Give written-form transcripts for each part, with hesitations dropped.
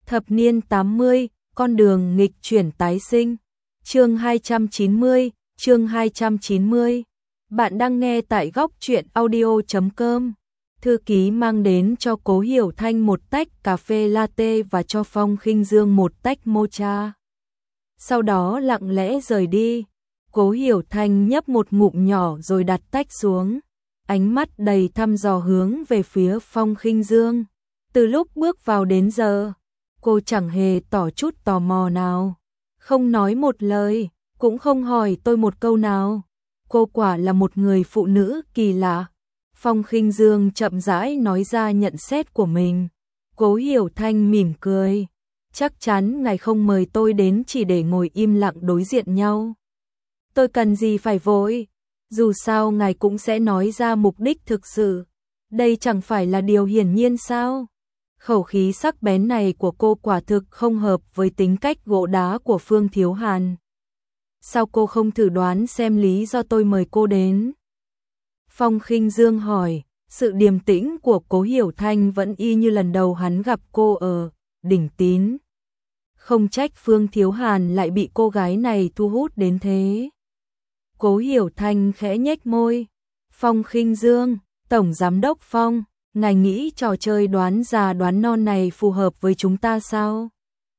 Thập niên 80, con đường nghịch chuyển tái sinh. Chương 290, chương 290. Bạn đang nghe tại góc truyện audio.com. Thư ký mang đến cho Cố Hiểu Thanh một tách cà phê latte và cho Phong Khinh Dương một tách mocha. Sau đó lặng lẽ rời đi. Cố Hiểu Thanh nhấp một ngụm nhỏ rồi đặt tách xuống. Ánh mắt đầy thăm dò hướng về phía Phong Khinh Dương. Từ lúc bước vào đến giờ, cô chẳng hề tỏ chút tò mò nào. Không nói một lời, cũng không hỏi tôi một câu nào. Cô quả là một người phụ nữ kỳ lạ. Phong Khinh Dương chậm rãi nói ra nhận xét của mình. Cố Hiểu Thanh mỉm cười. Chắc chắn ngài không mời tôi đến chỉ để ngồi im lặng đối diện nhau. Tôi cần gì phải vội. Dù sao ngài cũng sẽ nói ra mục đích thực sự. Đây chẳng phải là điều hiển nhiên sao? Khẩu khí sắc bén này của cô quả thực không hợp với tính cách gỗ đá của Phương Thiếu Hàn. Sao cô không thử đoán xem lý do tôi mời cô đến? Phong Khinh Dương hỏi, sự điềm tĩnh của Cố Hiểu Thanh vẫn y như lần đầu hắn gặp cô ở Đỉnh Tín. Không trách Phương Thiếu Hàn lại bị cô gái này thu hút đến thế. Cố Hiểu Thanh khẽ nhếch môi. Phong Khinh Dương, Tổng Giám đốc Phong, ngài nghĩ trò chơi đoán già đoán non này phù hợp với chúng ta sao?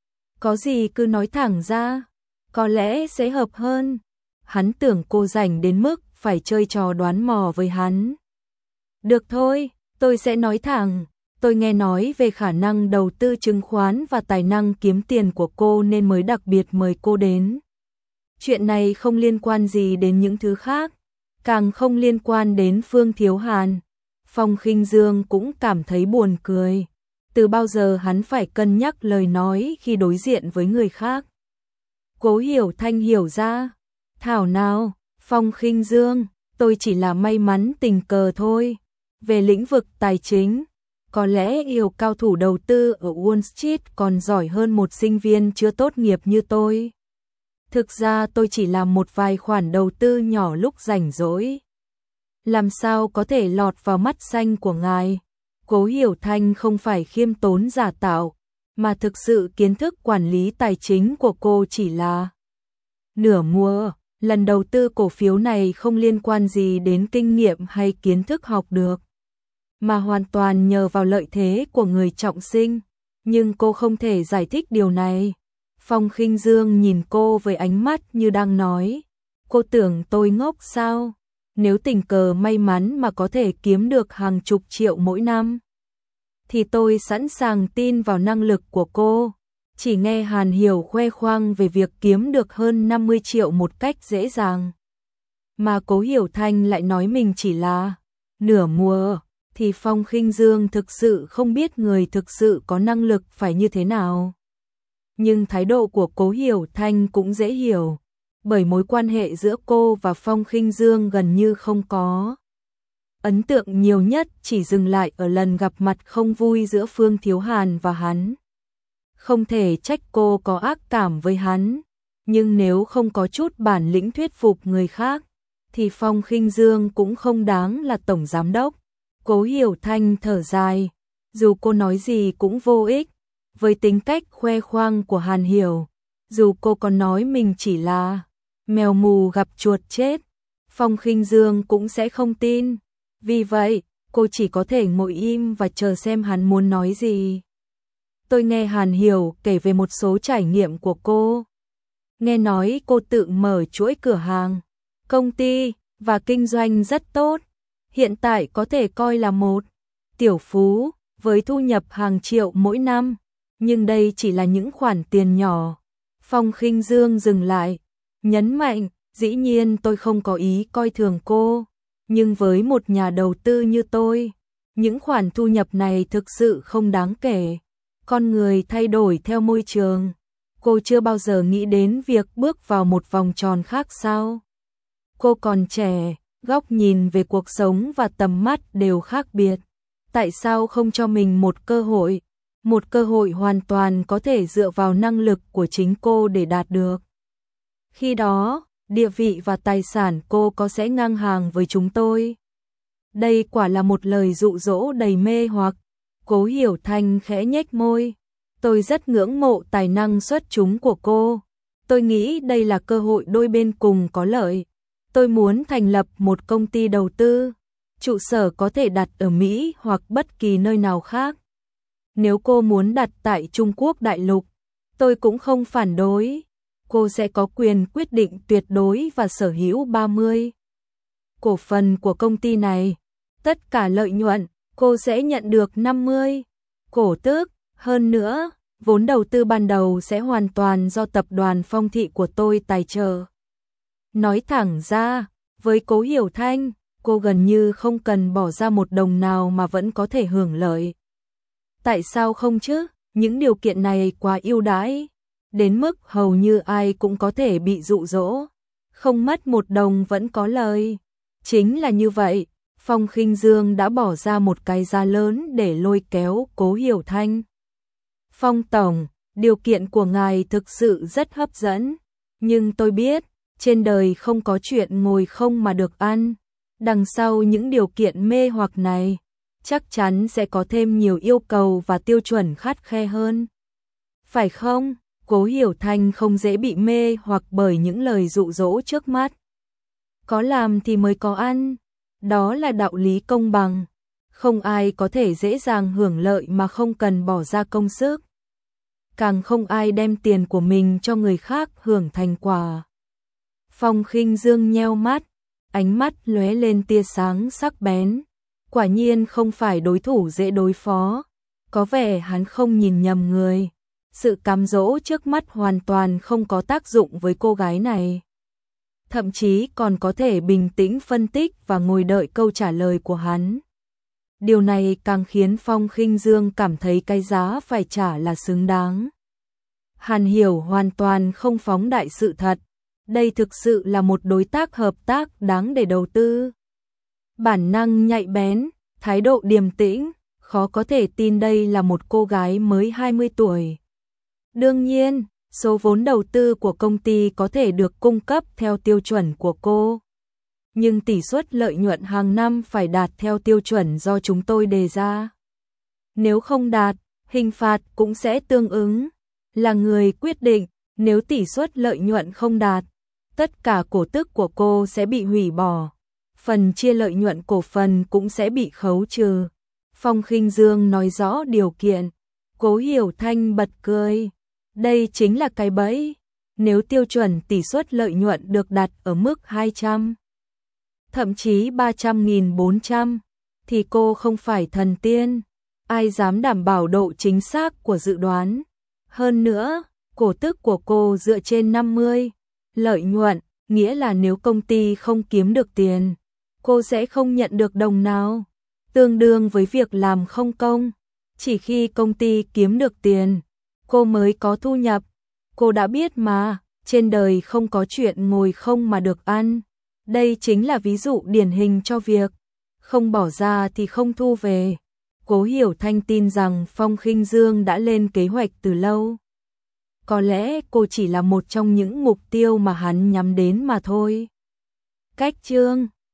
Có gì cứ nói thẳng ra, có lẽ sẽ hợp hơn. Hắn tưởng cô rảnh đến mức phải chơi trò đoán mò với hắn. Được thôi, tôi sẽ nói thẳng. Tôi nghe nói về khả năng đầu tư chứng khoán và tài năng kiếm tiền của cô nên mới đặc biệt mời cô đến. Chuyện này không liên quan gì đến những thứ khác, càng không liên quan đến Phương Thiếu Hàn. Phong Khinh Dương cũng cảm thấy buồn cười. Từ bao giờ hắn phải cân nhắc lời nói khi đối diện với người khác? Cố Hiểu Thanh hiểu ra. Thảo nào, Phong Khinh Dương, tôi chỉ là may mắn tình cờ thôi. Về lĩnh vực tài chính, có lẽ yêu cao thủ đầu tư ở Wall Street còn giỏi hơn một sinh viên chưa tốt nghiệp như tôi. Thực ra tôi chỉ làm một vài khoản đầu tư nhỏ lúc rảnh rỗi. Làm sao có thể lọt vào mắt xanh của ngài? Cố Hiểu Thanh không phải khiêm tốn giả tạo, mà thực sự kiến thức quản lý tài chính của cô chỉ là nửa mua. Lần đầu tư cổ phiếu này không liên quan gì đến kinh nghiệm hay kiến thức học được, mà hoàn toàn nhờ vào lợi thế của người trọng sinh. Nhưng cô không thể giải thích điều này. Phong Khinh Dương nhìn cô với ánh mắt như đang nói, cô tưởng tôi ngốc sao? Nếu tình cờ may mắn mà có thể kiếm được hàng chục triệu mỗi năm, thì tôi sẵn sàng tin vào năng lực của cô. Chỉ nghe Hàn Hiểu khoe khoang về việc kiếm được hơn 50 triệu một cách dễ dàng, mà Cố Hiểu Thanh lại nói mình chỉ là nửa mùa, thì Phong Khinh Dương thực sự không biết người thực sự có năng lực phải như thế nào. Nhưng thái độ của Cố Hiểu Thanh cũng dễ hiểu, bởi mối quan hệ giữa cô và Phong Khinh Dương gần như không có. Ấn tượng nhiều nhất chỉ dừng lại ở lần gặp mặt không vui giữa Phương Thiếu Hàn và hắn. Không thể trách cô có ác cảm với hắn, nhưng nếu không có chút bản lĩnh thuyết phục người khác, thì Phong Khinh Dương cũng không đáng là tổng giám đốc. Cố Hiểu Thanh thở dài, dù cô nói gì cũng vô ích. Với tính cách khoe khoang của Hàn Hiểu, dù cô còn nói mình chỉ là mèo mù gặp chuột chết, Phong Khinh Dương cũng sẽ không tin. Vì vậy, cô chỉ có thể ngồi im và chờ xem hắn muốn nói gì. Tôi nghe Hàn Hiểu kể về một số trải nghiệm của cô. Nghe nói cô tự mở chuỗi cửa hàng, công ty và kinh doanh rất tốt. Hiện tại có thể coi là một tiểu phú với thu nhập hàng triệu mỗi năm. Nhưng đây chỉ là những khoản tiền nhỏ. Phong Khinh Dương dừng lại, nhấn mạnh, dĩ nhiên tôi không có ý coi thường cô. Nhưng với một nhà đầu tư như tôi, những khoản thu nhập này thực sự không đáng kể. Con người thay đổi theo môi trường. Cô chưa bao giờ nghĩ đến việc bước vào một vòng tròn khác sao? Cô còn trẻ, góc nhìn về cuộc sống và tầm mắt đều khác biệt. Tại sao không cho mình một cơ hội? Một cơ hội hoàn toàn có thể dựa vào năng lực của chính cô để đạt được. Khi đó, địa vị và tài sản cô có sẽ ngang hàng với chúng tôi. Đây quả là một lời dụ dỗ đầy mê hoặc. Cố Hiểu Thanh khẽ nhếch môi. Tôi rất ngưỡng mộ tài năng xuất chúng của cô. Tôi nghĩ đây là cơ hội đôi bên cùng có lợi. Tôi muốn thành lập một công ty đầu tư. Trụ sở có thể đặt ở Mỹ hoặc bất kỳ nơi nào khác. Nếu cô muốn đặt tại Trung Quốc đại lục, tôi cũng không phản đối. Cô sẽ có quyền quyết định tuyệt đối và sở hữu 30% cổ phần của công ty này. Tất cả lợi nhuận, cô sẽ nhận được 50% cổ tức. Hơn nữa, vốn đầu tư ban đầu sẽ hoàn toàn do tập đoàn Phong Thị của tôi tài trợ. Nói thẳng ra, với Cố Hiểu Thanh, cô gần như không cần bỏ ra một đồng nào mà vẫn có thể hưởng lợi. Tại sao không chứ? Những điều kiện này quá ưu đãi, đến mức hầu như ai cũng có thể bị dụ dỗ. Không mất một đồng vẫn có lời. Chính là như vậy, Phong Khinh Dương đã bỏ ra một cái giá lớn để lôi kéo Cố Hiểu Thanh. Phong tổng, điều kiện của ngài thực sự rất hấp dẫn, nhưng tôi biết, trên đời không có chuyện ngồi không mà được ăn. Đằng sau những điều kiện mê hoặc này, chắc chắn sẽ có thêm nhiều yêu cầu và tiêu chuẩn khắt khe hơn. Phải không? Cố Hiểu Thanh không dễ bị mê hoặc bởi những lời dụ dỗ trước mắt. Có làm thì mới có ăn, đó là đạo lý công bằng. Không ai có thể dễ dàng hưởng lợi mà không cần bỏ ra công sức. Càng không ai đem tiền của mình cho người khác hưởng thành quả. Phong Khinh Dương nheo mắt, ánh mắt lóe lên tia sáng sắc bén. Quả nhiên không phải đối thủ dễ đối phó. Có vẻ hắn không nhìn nhầm người. Sự cám dỗ trước mắt hoàn toàn không có tác dụng với cô gái này. Thậm chí còn có thể bình tĩnh phân tích và ngồi đợi câu trả lời của hắn. Điều này càng khiến Phong Khinh Dương cảm thấy cái giá phải trả là xứng đáng. Hàn Hiểu hoàn toàn không phóng đại sự thật. Đây thực sự là một đối tác hợp tác đáng để đầu tư. Bản năng nhạy bén, thái độ điềm tĩnh, khó có thể tin đây là một cô gái mới 20 tuổi. Đương nhiên, số vốn đầu tư của công ty có thể được cung cấp theo tiêu chuẩn của cô. Nhưng tỷ suất lợi nhuận hàng năm phải đạt theo tiêu chuẩn do chúng tôi đề ra. Nếu không đạt, hình phạt cũng sẽ tương ứng. Là người quyết định, nếu tỷ suất lợi nhuận không đạt, tất cả cổ tức của cô sẽ bị hủy bỏ. Phần chia lợi nhuận cổ phần cũng sẽ bị khấu trừ. Phong Khinh Dương nói rõ điều kiện. Cố Hiểu Thanh bật cười. Đây chính là cái bẫy. Nếu tiêu chuẩn tỷ suất lợi nhuận được đặt ở mức 200, thậm chí 300.400, thì cô không phải thần tiên. Ai dám đảm bảo độ chính xác của dự đoán. Hơn nữa, cổ tức của cô dựa trên 50% lợi nhuận, nghĩa là nếu công ty không kiếm được tiền, cô sẽ không nhận được đồng nào. Tương đương với việc làm không công. Chỉ khi công ty kiếm được tiền, cô mới có thu nhập. Cô đã biết mà, trên đời không có chuyện ngồi không mà được ăn. Đây chính là ví dụ điển hình cho việc không bỏ ra thì không thu về. Cố Hiểu Thanh tin rằng Phong Khinh Dương đã lên kế hoạch từ lâu. Có lẽ cô chỉ là một trong những mục tiêu mà hắn nhắm đến mà thôi. Cách chương